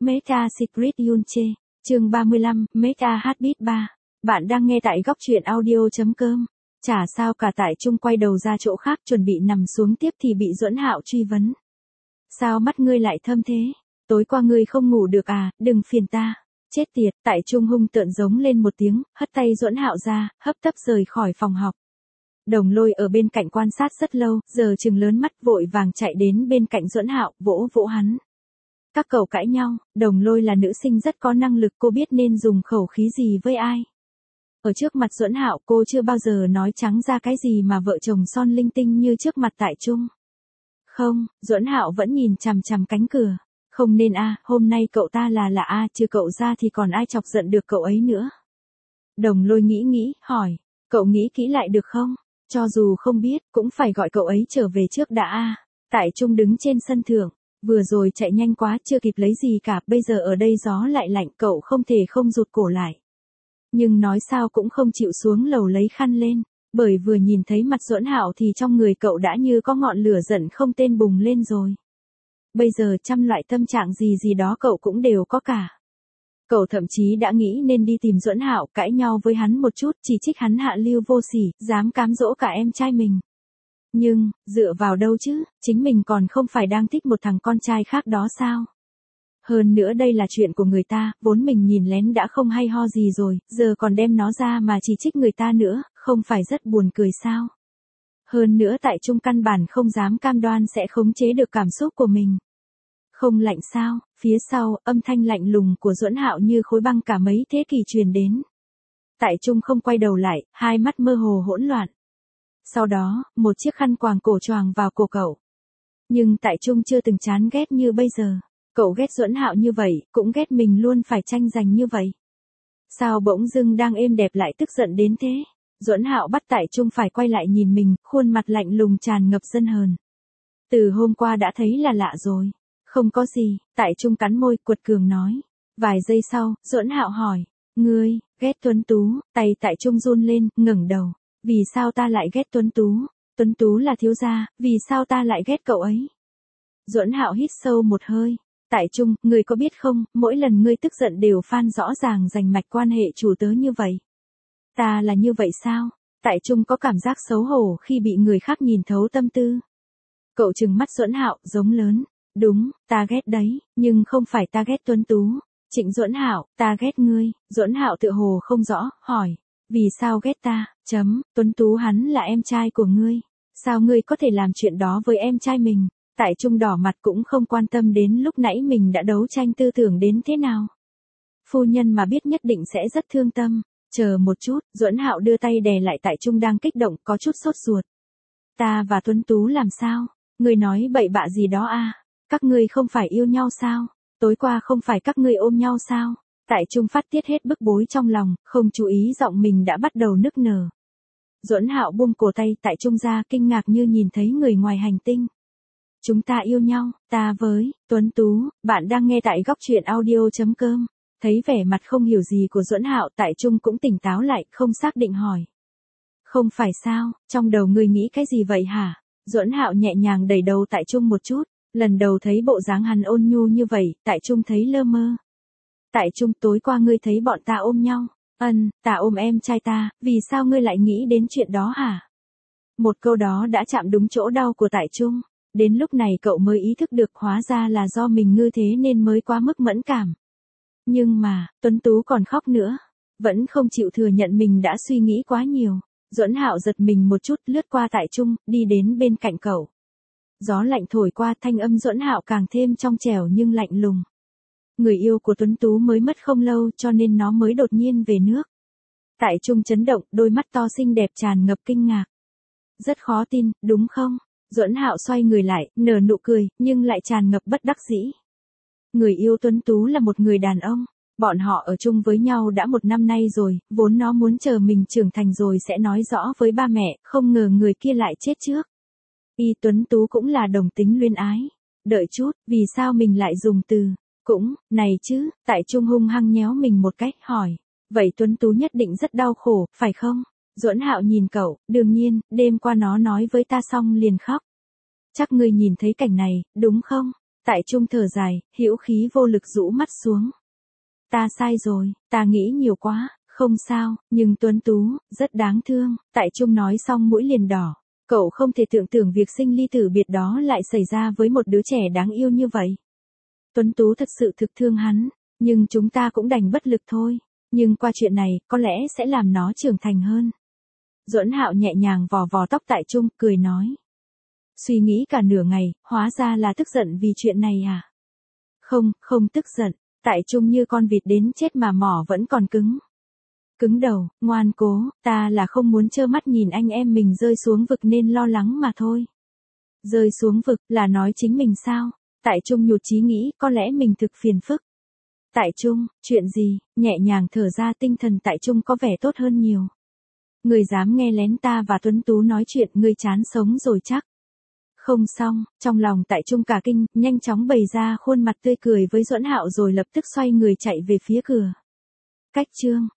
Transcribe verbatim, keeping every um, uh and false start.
Meta Secret Yunche, chương ba mươi lăm, Meta Heartbeat ba. Bạn đang nghe tại góc truyện audio chấm com. Chả sao cả, Tại Trung quay đầu ra chỗ khác chuẩn bị nằm xuống tiếp thì bị Duẫn Hạo truy vấn. Sao mắt ngươi lại thâm thế? Tối qua ngươi không ngủ được à, đừng phiền ta. Chết tiệt, Tại Trung hung tợn giống lên một tiếng, hất tay Duẫn Hạo ra, hấp tấp rời khỏi phòng học. Đồng Lôi ở bên cạnh quan sát rất lâu, giờ trừng lớn mắt vội vàng chạy đến bên cạnh Duẫn Hạo, vỗ vỗ hắn. Các cậu cãi nhau, Đồng Lôi là nữ sinh rất có năng lực, cô biết nên dùng khẩu khí gì với ai. Ở trước mặt Duẫn Hạo cô chưa bao giờ nói trắng ra cái gì mà vợ chồng son linh tinh như trước mặt Tại Trung. Không, Duẫn Hạo vẫn nhìn chằm chằm cánh cửa. Không nên a, à, hôm nay cậu ta là là a, à, trừ cậu ra thì còn ai chọc giận được cậu ấy nữa. Đồng Lôi nghĩ nghĩ, hỏi, cậu nghĩ kỹ lại được không? Cho dù không biết, cũng phải gọi cậu ấy trở về trước đã a. À. Tại Trung đứng trên sân thượng, vừa rồi chạy nhanh quá chưa kịp lấy gì cả, bây giờ ở đây gió lại lạnh, cậu không thể không rụt cổ lại. Nhưng nói sao cũng không chịu xuống lầu lấy khăn lên, bởi vừa nhìn thấy mặt Duẫn Hạo thì trong người cậu đã như có ngọn lửa giận không tên bùng lên rồi. Bây giờ trăm loại tâm trạng gì gì đó cậu cũng đều có cả. Cậu thậm chí đã nghĩ nên đi tìm Duẫn Hạo cãi nhau với hắn một chút, chỉ trích hắn hạ lưu vô sỉ, dám cám dỗ cả em trai mình. Nhưng, dựa vào đâu chứ, chính mình còn không phải đang thích một thằng con trai khác đó sao? Hơn nữa đây là chuyện của người ta, vốn mình nhìn lén đã không hay ho gì rồi, giờ còn đem nó ra mà chỉ trích người ta nữa, không phải rất buồn cười sao? Hơn nữa Tại Trung căn bản không dám cam đoan sẽ khống chế được cảm xúc của mình. Không lạnh sao? Phía sau, âm thanh lạnh lùng của Duẫn Hạo như khối băng cả mấy thế kỷ truyền đến. Tại Trung không quay đầu lại, hai mắt mơ hồ hỗn loạn. Sau đó, một chiếc khăn quàng cổ choàng vào cổ cậu. Nhưng Tại Trung chưa từng chán ghét như bây giờ. Cậu ghét Duẫn Hạo như vậy, cũng ghét mình luôn phải tranh giành như vậy. Sao bỗng dưng đang êm đẹp lại tức giận đến thế? Duẫn Hạo bắt Tại Trung phải quay lại nhìn mình, khuôn mặt lạnh lùng tràn ngập giận hờn. Từ hôm qua đã thấy là lạ rồi. Không có gì, Tại Trung cắn môi, quật cường nói. Vài giây sau, Duẫn Hạo hỏi, ngươi, ghét Tuấn Tú, tay Tại Trung run lên, ngẩng đầu. Vì sao ta lại ghét Tuấn Tú? Tuấn Tú là thiếu gia, vì sao ta lại ghét cậu ấy? Duẫn Hạo hít sâu một hơi. Tại Trung, ngươi có biết không, mỗi lần ngươi tức giận đều phan rõ ràng rành mạch quan hệ chủ tớ như vậy. Ta là như vậy sao? Tại Trung có cảm giác xấu hổ khi bị người khác nhìn thấu tâm tư. Cậu trừng mắt Duẫn Hạo, giống lớn. Đúng, ta ghét đấy, nhưng không phải ta ghét Tuấn Tú. Trịnh Duẫn Hạo, ta ghét ngươi. Duẫn Hạo tựa hồ không rõ, hỏi. Vì sao ghét ta? Chấm, Tuấn Tú hắn là em trai của ngươi. Sao ngươi có thể làm chuyện đó với em trai mình? Tại Trung đỏ mặt cũng không quan tâm đến lúc nãy mình đã đấu tranh tư tưởng đến thế nào. Phu nhân mà biết nhất định sẽ rất thương tâm. Chờ một chút, Duẫn Hạo đưa tay đè lại Tại Trung đang kích động, có chút sốt ruột. Ta và Tuấn Tú làm sao? Ngươi nói bậy bạ gì đó à? Các ngươi không phải yêu nhau sao? Tối qua không phải các ngươi ôm nhau sao? Tại Trung phát tiết hết bức bối trong lòng, không chú ý giọng mình đã bắt đầu nức nở. Duẫn Hạo buông cổ tay Tại Trung ra, kinh ngạc như nhìn thấy người ngoài hành tinh. Chúng ta yêu nhau, ta với Tuấn Tú. Bạn đang nghe tại góc truyện audio chấm com. Thấy vẻ mặt không hiểu gì của Duẫn Hạo, Tại Trung cũng tỉnh táo lại, không xác định hỏi. Không phải sao, trong đầu ngươi nghĩ cái gì vậy hả? Duẫn Hạo nhẹ nhàng đẩy đầu Tại Trung một chút. Lần đầu thấy bộ dáng hắn ôn nhu như vậy, Tại Trung thấy lơ mơ. Tại Trung, tối qua ngươi thấy bọn ta ôm nhau. Ân, ta ôm em trai ta, vì sao ngươi lại nghĩ đến chuyện đó hả? Một câu đó đã chạm đúng chỗ đau của Tại Trung. Đến lúc này cậu mới ý thức được hóa ra là do mình ngư thế nên mới quá mức mẫn cảm. Nhưng mà, Tuấn Tú còn khóc nữa. Vẫn không chịu thừa nhận mình đã suy nghĩ quá nhiều. Duẫn Hạo giật mình một chút, lướt qua Tại Trung, đi đến bên cạnh cậu. Gió lạnh thổi qua, thanh âm Duẫn Hạo càng thêm trong trẻo nhưng lạnh lùng. Người yêu của Tuấn Tú mới mất không lâu cho nên nó mới đột nhiên về nước. Tại Trung chấn động, đôi mắt to xinh đẹp tràn ngập kinh ngạc. Rất khó tin, đúng không? Duẫn Hạo xoay người lại, nở nụ cười, nhưng lại tràn ngập bất đắc dĩ. Người yêu Tuấn Tú là một người đàn ông. Bọn họ ở chung với nhau đã một năm nay rồi, vốn nó muốn chờ mình trưởng thành rồi sẽ nói rõ với ba mẹ, không ngờ người kia lại chết trước. Y Tuấn Tú cũng là đồng tính luyến ái. Đợi chút, vì sao mình lại dùng từ, cũng, này chứ, Tại Trung hung hăng nhéo mình một cách, hỏi. Vậy Tuấn Tú nhất định rất đau khổ, phải không? Duẫn Hạo nhìn cậu, đương nhiên, đêm qua nó nói với ta xong liền khóc. Chắc ngươi nhìn thấy cảnh này, đúng không? Tại Trung thở dài, hữu khí vô lực rũ mắt xuống. Ta sai rồi, ta nghĩ nhiều quá, không sao, nhưng Tuấn Tú, rất đáng thương. Tại Trung nói xong mũi liền đỏ. Cậu không thể tưởng tượng việc sinh ly tử biệt đó lại xảy ra với một đứa trẻ đáng yêu như vậy. Tuấn Tú thật sự thực thương hắn, nhưng chúng ta cũng đành bất lực thôi. Nhưng qua chuyện này, có lẽ sẽ làm nó trưởng thành hơn. Duẫn Hạo nhẹ nhàng vò vò tóc Tại Trung, cười nói. Suy nghĩ cả nửa ngày, hóa ra là tức giận vì chuyện này à? Không, không tức giận. Tại Trung như con vịt đến chết mà mỏ vẫn còn cứng. Cứng đầu, ngoan cố, ta là không muốn trơ mắt nhìn anh em mình rơi xuống vực nên lo lắng mà thôi. Rơi xuống vực là nói chính mình sao? Tại Trung nhụt chí nghĩ có lẽ mình thực phiền phức. Tại Trung, chuyện gì? Nhẹ nhàng thở ra, tinh thần Tại Trung có vẻ tốt hơn nhiều. Người dám nghe lén ta và Tuấn Tú nói chuyện, ngươi chán sống rồi chắc. Không xong, trong lòng Tại Trung cả kinh, nhanh chóng bày ra khuôn mặt tươi cười với Duẫn Hạo rồi lập tức xoay người chạy về phía cửa. Cách chương